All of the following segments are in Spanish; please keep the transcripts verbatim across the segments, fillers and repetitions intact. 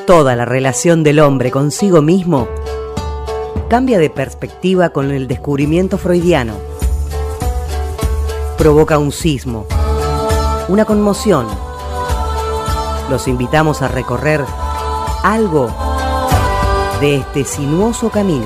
Toda la relación del hombre consigo mismo cambia de perspectiva con el descubrimiento freudiano. Provoca un sismo, una conmoción. Los invitamos a recorrer algo de este sinuoso camino.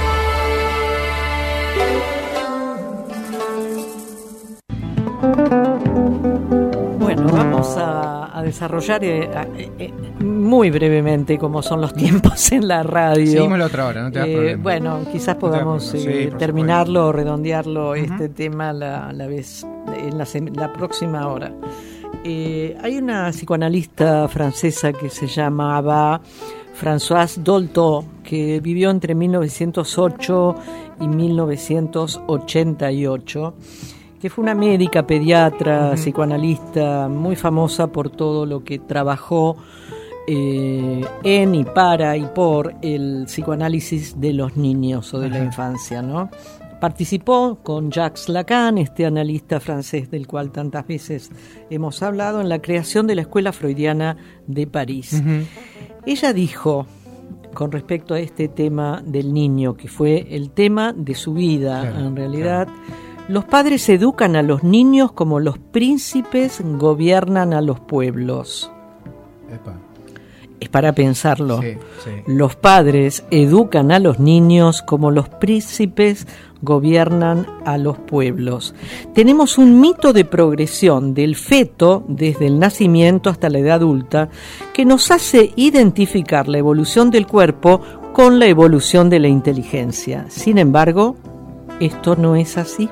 Bueno, vamos a, a desarrollar eh, eh, muy brevemente cómo son los tiempos en la radio. Seguimos la otra hora, no te das eh, problema. Bueno, quizás podamos no eh, sí, terminarlo o redondearlo uh-huh. este tema la, la vez en la, la próxima hora. Eh, hay una psicoanalista francesa que se llamaba Françoise Dolto, que vivió entre mil novecientos ocho y mil novecientos ochenta y ocho, que fue una médica, pediatra, uh-huh. psicoanalista, muy famosa por todo lo que trabajó eh, en y para y por el psicoanálisis de los niños o de uh-huh. la infancia, ¿no? Participó con Jacques Lacan, este analista francés del cual tantas veces hemos hablado, en la creación de la Escuela Freudiana de París. Uh-huh. Ella dijo, con respecto a este tema del niño, que fue el tema de su vida, claro, en realidad, claro. Los padres educan a los niños como los príncipes gobiernan a los pueblos. Epa. Es para pensarlo. Sí, sí. Los padres educan a los niños como los príncipes gobiernan a los pueblos. Tenemos un mito de progresión del feto desde el nacimiento hasta la edad adulta que nos hace identificar la evolución del cuerpo con la evolución de la inteligencia. Sin embargo, esto no es así.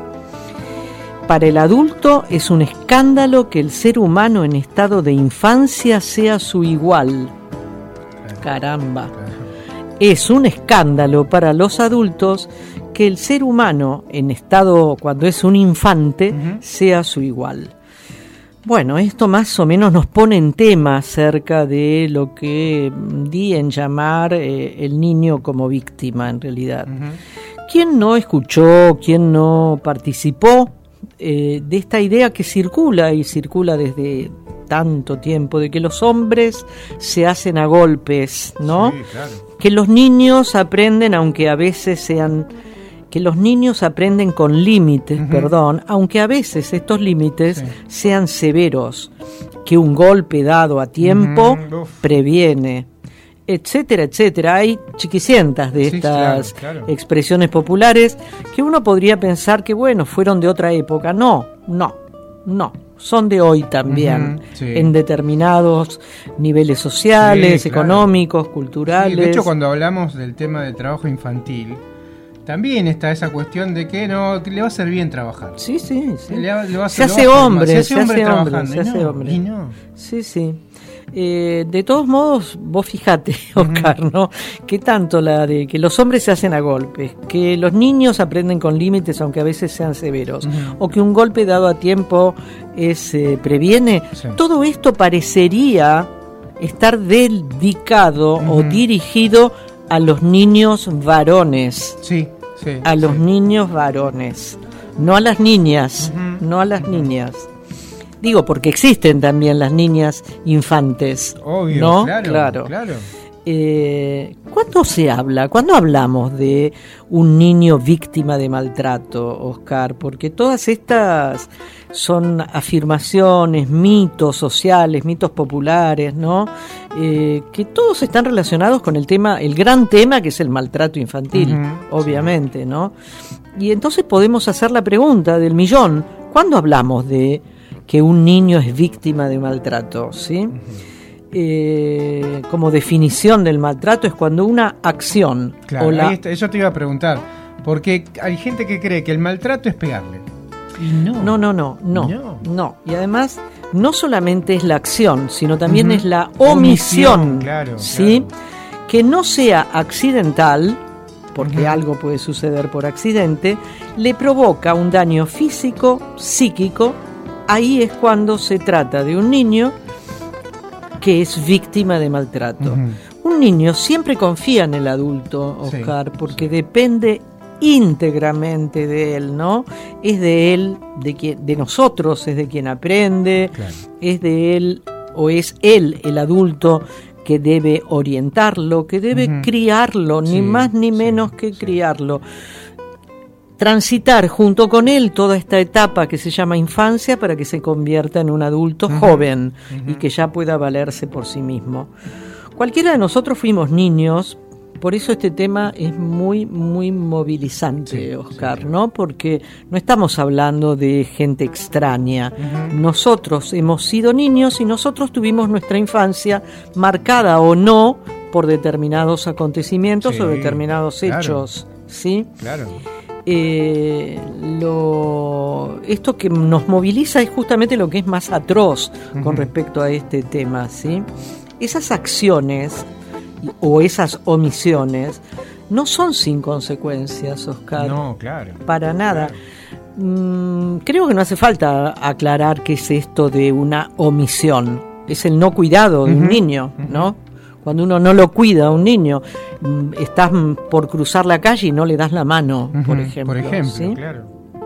Para el adulto es un escándalo que el ser humano en estado de infancia sea su igual. Caramba. Es un escándalo para los adultos que el ser humano en estado, cuando es un infante, uh-huh. sea su igual. Bueno, esto más o menos nos pone en tema acerca de lo que di en llamar eh, el niño como víctima, en realidad. Uh-huh. ¿Quién no escuchó, quién no participó Eh, de esta idea que circula y circula desde tanto tiempo, de que los hombres se hacen a golpes, ¿no? Sí, claro. Que los niños aprenden, aunque a veces sean, que los niños aprenden con límites, uh-huh. perdón, aunque a veces estos límites sí. sean severos, que un golpe dado a tiempo uh-huh. previene, etcétera, etcétera. Hay chiquicientas de estas sí, claro, claro. expresiones populares que uno podría pensar que, bueno, fueron de otra época. No, no, no. Son de hoy también, uh-huh, sí. en determinados niveles sociales, sí, claro. económicos, culturales. Sí, de hecho, cuando hablamos del tema del trabajo infantil, también está esa cuestión de que no le va a hacer bien trabajar. Sí, sí, sí. Le va, le va a se, hacer, hace hombre, se hace se hombre, trabajando. se hace no, hombre. Y no. Sí, sí. Eh, de todos modos, vos fijate, Oscar, uh-huh. ¿no? Que tanto la de que los hombres se hacen a golpes, que los niños aprenden con límites, aunque a veces sean severos, uh-huh. o que un golpe dado a tiempo es eh, previene, sí. todo esto parecería estar dedicado uh-huh. o dirigido a los niños varones. Sí, sí. A los sí. niños varones, no a las niñas, uh-huh. no a las uh-huh. niñas. Digo, porque existen también las niñas infantes. Obvio, ¿no? claro. claro. claro. Eh, ¿Cuándo se habla? ¿Cuándo hablamos de un niño víctima de maltrato, Oscar? Porque todas estas son afirmaciones, mitos sociales, mitos populares, ¿no? Eh, que todos están relacionados con el tema, el gran tema que es el maltrato infantil, uh-huh, obviamente, sí. ¿no? Y entonces podemos hacer la pregunta del millón: ¿cuándo hablamos de que un niño es víctima de maltrato? ¿Sí? Uh-huh. Eh, como definición del maltrato es cuando una acción claro, o la... ahí está, eso te iba a preguntar, porque hay gente que cree que el maltrato es pegarle y no no no no no no, no. Y además no solamente es la acción, sino también uh-huh. es la omisión, omisión claro, ¿sí? Claro. Que no sea accidental, porque uh-huh. algo puede suceder por accidente, le provoca un daño físico, psíquico. Ahí es cuando se trata de un niño que es víctima de maltrato. Uh-huh. Un niño siempre confía en el adulto, Oscar, sí, porque sí. depende íntegramente de él, ¿no? Es de él, de quien, de nosotros, es de quien aprende, claro. es de él o es él el adulto que debe orientarlo, que debe uh-huh. criarlo, ni sí, más ni menos sí, que sí. criarlo. Transitar junto con él toda esta etapa que se llama infancia para que se convierta en un adulto uh-huh. joven uh-huh. y que ya pueda valerse por sí mismo. Cualquiera de nosotros fuimos niños, por eso este tema es muy, muy movilizante, sí, Oscar, sí, ¿no? Porque no estamos hablando de gente extraña. Uh-huh. Nosotros hemos sido niños y nosotros tuvimos nuestra infancia marcada o no por determinados acontecimientos sí, o determinados claro. hechos, ¿sí? Claro. Eh, lo, esto que nos moviliza es justamente lo que es más atroz uh-huh. con respecto a este tema, ¿sí? Esas acciones o esas omisiones no son sin consecuencias, Oscar. No, claro. Para nada. Claro. Mm, creo que no hace falta aclarar qué es esto de una omisión. Es el no cuidado de uh-huh. un niño, ¿no? Cuando uno no lo cuida a un niño, estás por cruzar la calle y no le das la mano, uh-huh, por ejemplo. Por ejemplo, ¿sí? claro.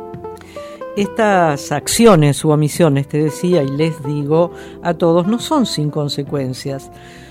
Estas acciones u omisiones, te decía y les digo a todos, no son sin consecuencias.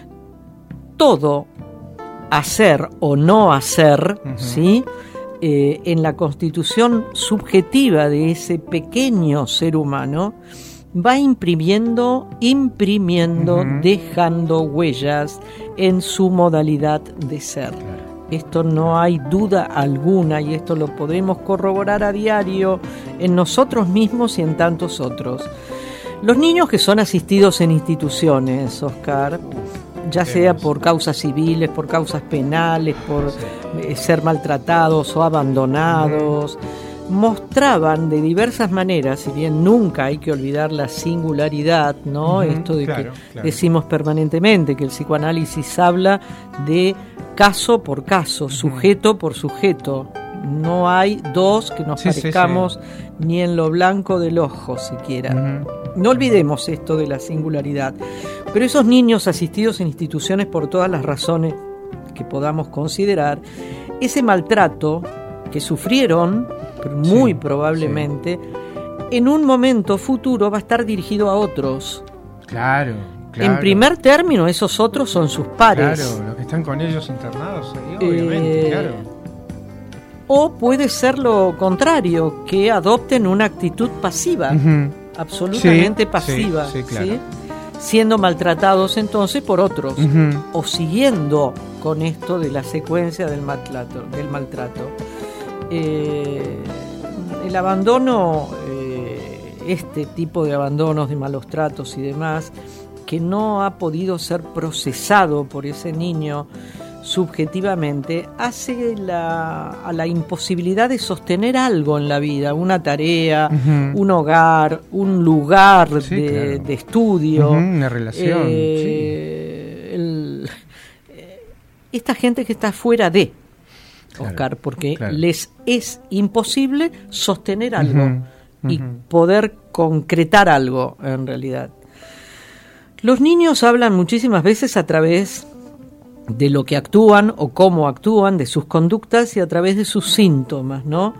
Todo hacer o no hacer, uh-huh. ¿sí? Eh, en la constitución subjetiva de ese pequeño ser humano, va imprimiendo, imprimiendo, uh-huh. dejando huellas en su modalidad de ser. Claro. Esto no hay duda alguna y esto lo podemos corroborar a diario en nosotros mismos y en tantos otros. Los niños que son asistidos en instituciones, Oscar, ya sea por causas civiles, por causas penales, por sí. ser maltratados o abandonados, uh-huh. mostraban de diversas maneras, si bien nunca hay que olvidar la singularidad, ¿no? Uh-huh, Esto de claro, que claro. decimos permanentemente, que el psicoanálisis habla de caso por caso, uh-huh. sujeto por sujeto. No hay dos que nos sí, parezcamos sí, sí. ni en lo blanco del ojo siquiera. Uh-huh. No olvidemos esto de la singularidad. Pero esos niños asistidos en instituciones por todas las razones que podamos considerar, ese maltrato que sufrieron, muy sí, probablemente, sí. en un momento futuro va a estar dirigido a otros. Claro, claro. En primer término, esos otros son sus pares. Claro, los que están con ellos internados, sí, obviamente, eh, claro. O puede ser lo contrario, que adopten una actitud pasiva, uh-huh. absolutamente sí, pasiva, sí, sí, claro. ¿sí? siendo maltratados entonces por otros, uh-huh. o siguiendo con esto de la secuencia del maltrato. Del maltrato. Eh, el abandono, eh, este tipo de abandonos, de malos tratos y demás, que no ha podido ser procesado por ese niño subjetivamente, hace la, a la imposibilidad de sostener algo en la vida, una tarea, uh-huh. un hogar, un lugar sí, de, claro. de estudio, uh-huh, una relación. Eh, sí. el, eh, esta gente que está fuera de, claro, Oscar, porque claro. les es imposible sostener algo uh-huh, uh-huh. y poder concretar algo en realidad. Los niños hablan muchísimas veces a través de lo que actúan o cómo actúan, de sus conductas y a través de sus síntomas, ¿no?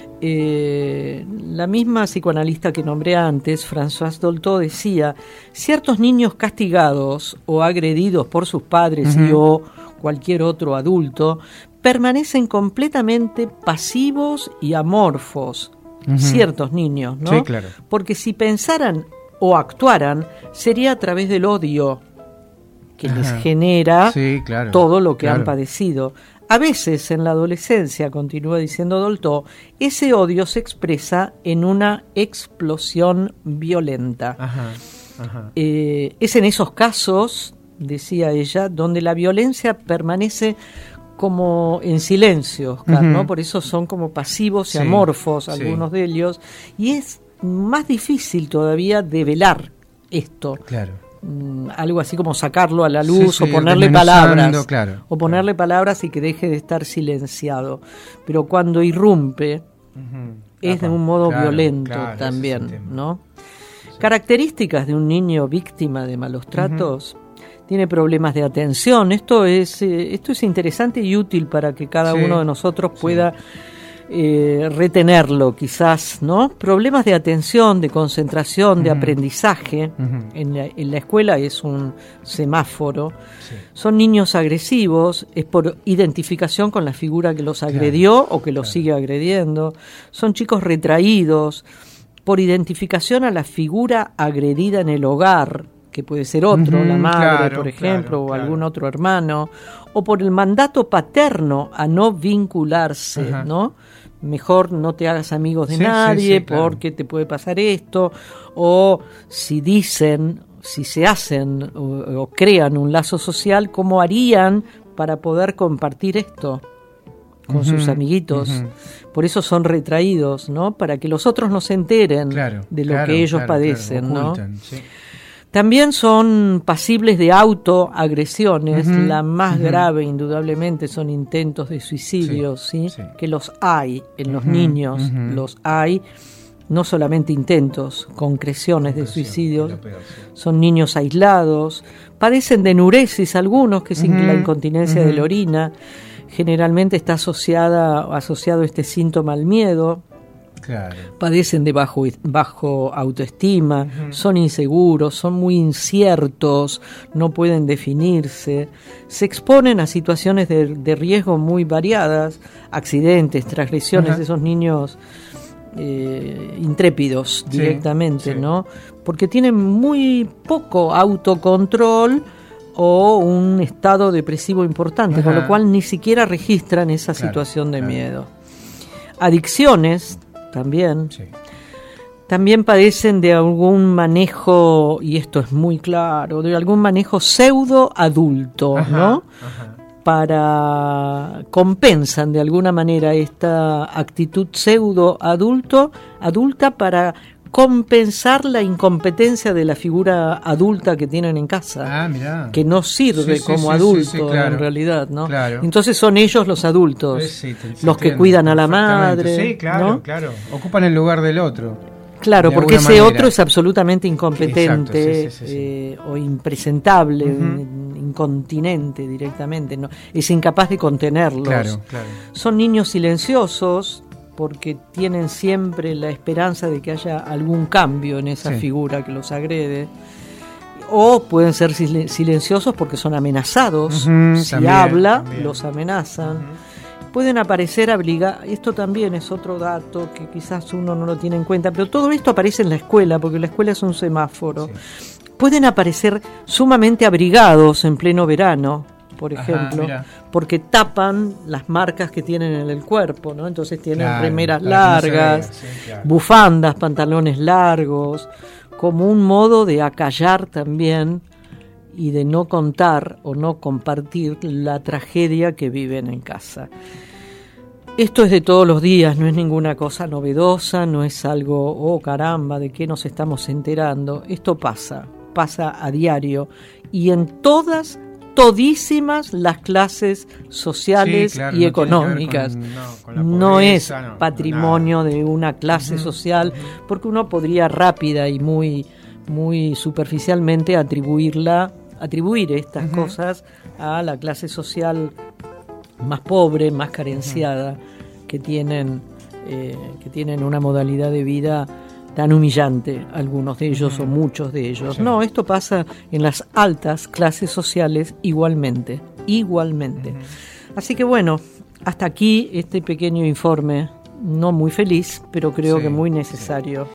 Eh, la misma psicoanalista que nombré antes, Françoise Dolto, decía: ciertos niños castigados o agredidos por sus padres uh-huh. y o cualquier otro adulto permanecen completamente pasivos y amorfos. Uh-huh. Ciertos niños, ¿no? Sí, claro. Porque si pensaran o actuaran, sería a través del odio que Ajá. les genera sí, claro, todo lo que claro. han padecido. A veces en la adolescencia, continúa diciendo Dolto, ese odio se expresa en una explosión violenta. Ajá, ajá. Eh, es en esos casos, decía ella, donde la violencia permanece como en silencio, Oscar, uh-huh. ¿no? Por eso son como pasivos sí, y amorfos algunos sí. de ellos, y es más difícil todavía develar esto. Claro. Mm, algo así como sacarlo a la luz sí, sí, o ponerle palabras claro, o ponerle claro. palabras y que deje de estar silenciado. Pero cuando irrumpe uh-huh. es de un modo claro, violento claro, también, ¿no? Sí. Características de un niño víctima de malos tratos. Uh-huh. Tiene problemas de atención. Esto es eh, esto es interesante y útil para que cada sí, uno de nosotros pueda sí. eh, retenerlo quizás, ¿no? Problemas de atención, de concentración, uh-huh. de aprendizaje. Uh-huh. En la, en la escuela es un semáforo. Sí. Son niños agresivos, es por identificación con la figura que los agredió claro, o que los claro. sigue agrediendo. Son chicos retraídos, por identificación a la figura agredida en el hogar, que puede ser otro, uh-huh, la madre, claro, por ejemplo, claro, o claro. algún otro hermano, o por el mandato paterno a no vincularse, uh-huh. ¿no? Mejor no te hagas amigos de sí, nadie sí, sí, claro. porque te puede pasar esto, o si dicen, si se hacen o, o crean un lazo social, ¿cómo harían para poder compartir esto con uh-huh, sus amiguitos? Uh-huh. Por eso son retraídos, ¿no? Para que los otros no se enteren claro, de lo claro, que ellos claro, padecen, claro, ocultan, ¿no? Sí. También son pasibles de autoagresiones, uh-huh, la más uh-huh. grave indudablemente son intentos de suicidio, ¿sí? ¿sí? sí. Que los hay en uh-huh, los niños, uh-huh. los hay, no solamente intentos, concreciones de suicidios, son niños aislados, padecen de enuresis algunos, que es uh-huh, la incontinencia uh-huh. de la orina, generalmente está asociada, asociado este síntoma al miedo. Claro. Padecen de bajo, bajo autoestima, uh-huh. son inseguros, son muy inciertos, no pueden definirse, se exponen a situaciones de, de riesgo muy variadas, accidentes, transgresiones, uh-huh. esos niños eh, intrépidos sí, directamente, sí. ¿no? Porque tienen muy poco autocontrol o un estado depresivo importante, uh-huh. con lo cual ni siquiera registran esa claro, situación de claro. miedo. Adicciones también. Sí. También padecen de algún manejo, y esto es muy claro, de algún manejo pseudo adulto, ajá, ¿no? Ajá. Para compensan de alguna manera esta actitud pseudo adulto, adulta para compensar la incompetencia de la figura adulta que tienen en casa, ah, mirá. Que no sirve sí, como sí, adulto sí, sí, claro. en realidad, ¿no? Claro. Entonces son ellos los adultos, pues sí, te, te los que cuidan a la madre, sí, claro, ¿no? claro, ocupan el lugar del otro. Claro, porque ese manera. Otro es absolutamente incompetente. Exacto, sí, sí, sí, sí. Eh, o impresentable, uh-huh. incontinente directamente, ¿no? Es incapaz de contenerlos. Claro, claro. Son niños silenciosos, porque tienen siempre la esperanza de que haya algún cambio en esa sí. figura que los agrede, o pueden ser silenciosos porque son amenazados, uh-huh, si también, habla, también. Los amenazan, uh-huh. pueden aparecer abrigados, esto también es otro dato que quizás uno no lo tiene en cuenta, pero todo esto aparece en la escuela, porque la escuela es un semáforo, sí. pueden aparecer sumamente abrigados en pleno verano, por ejemplo, ajá, porque tapan las marcas que tienen en el cuerpo, ¿no? Entonces tienen claro, remeras largas, no sí, claro. bufandas, pantalones largos, como un modo de acallar también y de no contar o no compartir la tragedia que viven en casa. Esto es de todos los días, no es ninguna cosa novedosa, no es algo, oh caramba, ¿de qué nos estamos enterando? Esto pasa, pasa a diario y en todas todísimas las clases sociales sí, claro, y no económicas. Con, no, con la pobreza, no es no, patrimonio de una clase uh-huh, social, uh-huh. porque uno podría rápida y muy, muy superficialmente atribuirla, atribuir estas uh-huh. cosas a la clase social más pobre, más carenciada, uh-huh. que tienen, eh, que tienen una modalidad de vida tan humillante, algunos de ellos uh-huh. o muchos de ellos. Sí. No, esto pasa en las altas clases sociales igualmente, igualmente. Uh-huh. Así que bueno, hasta aquí este pequeño informe, no muy feliz, pero creo sí, que muy necesario. Sí.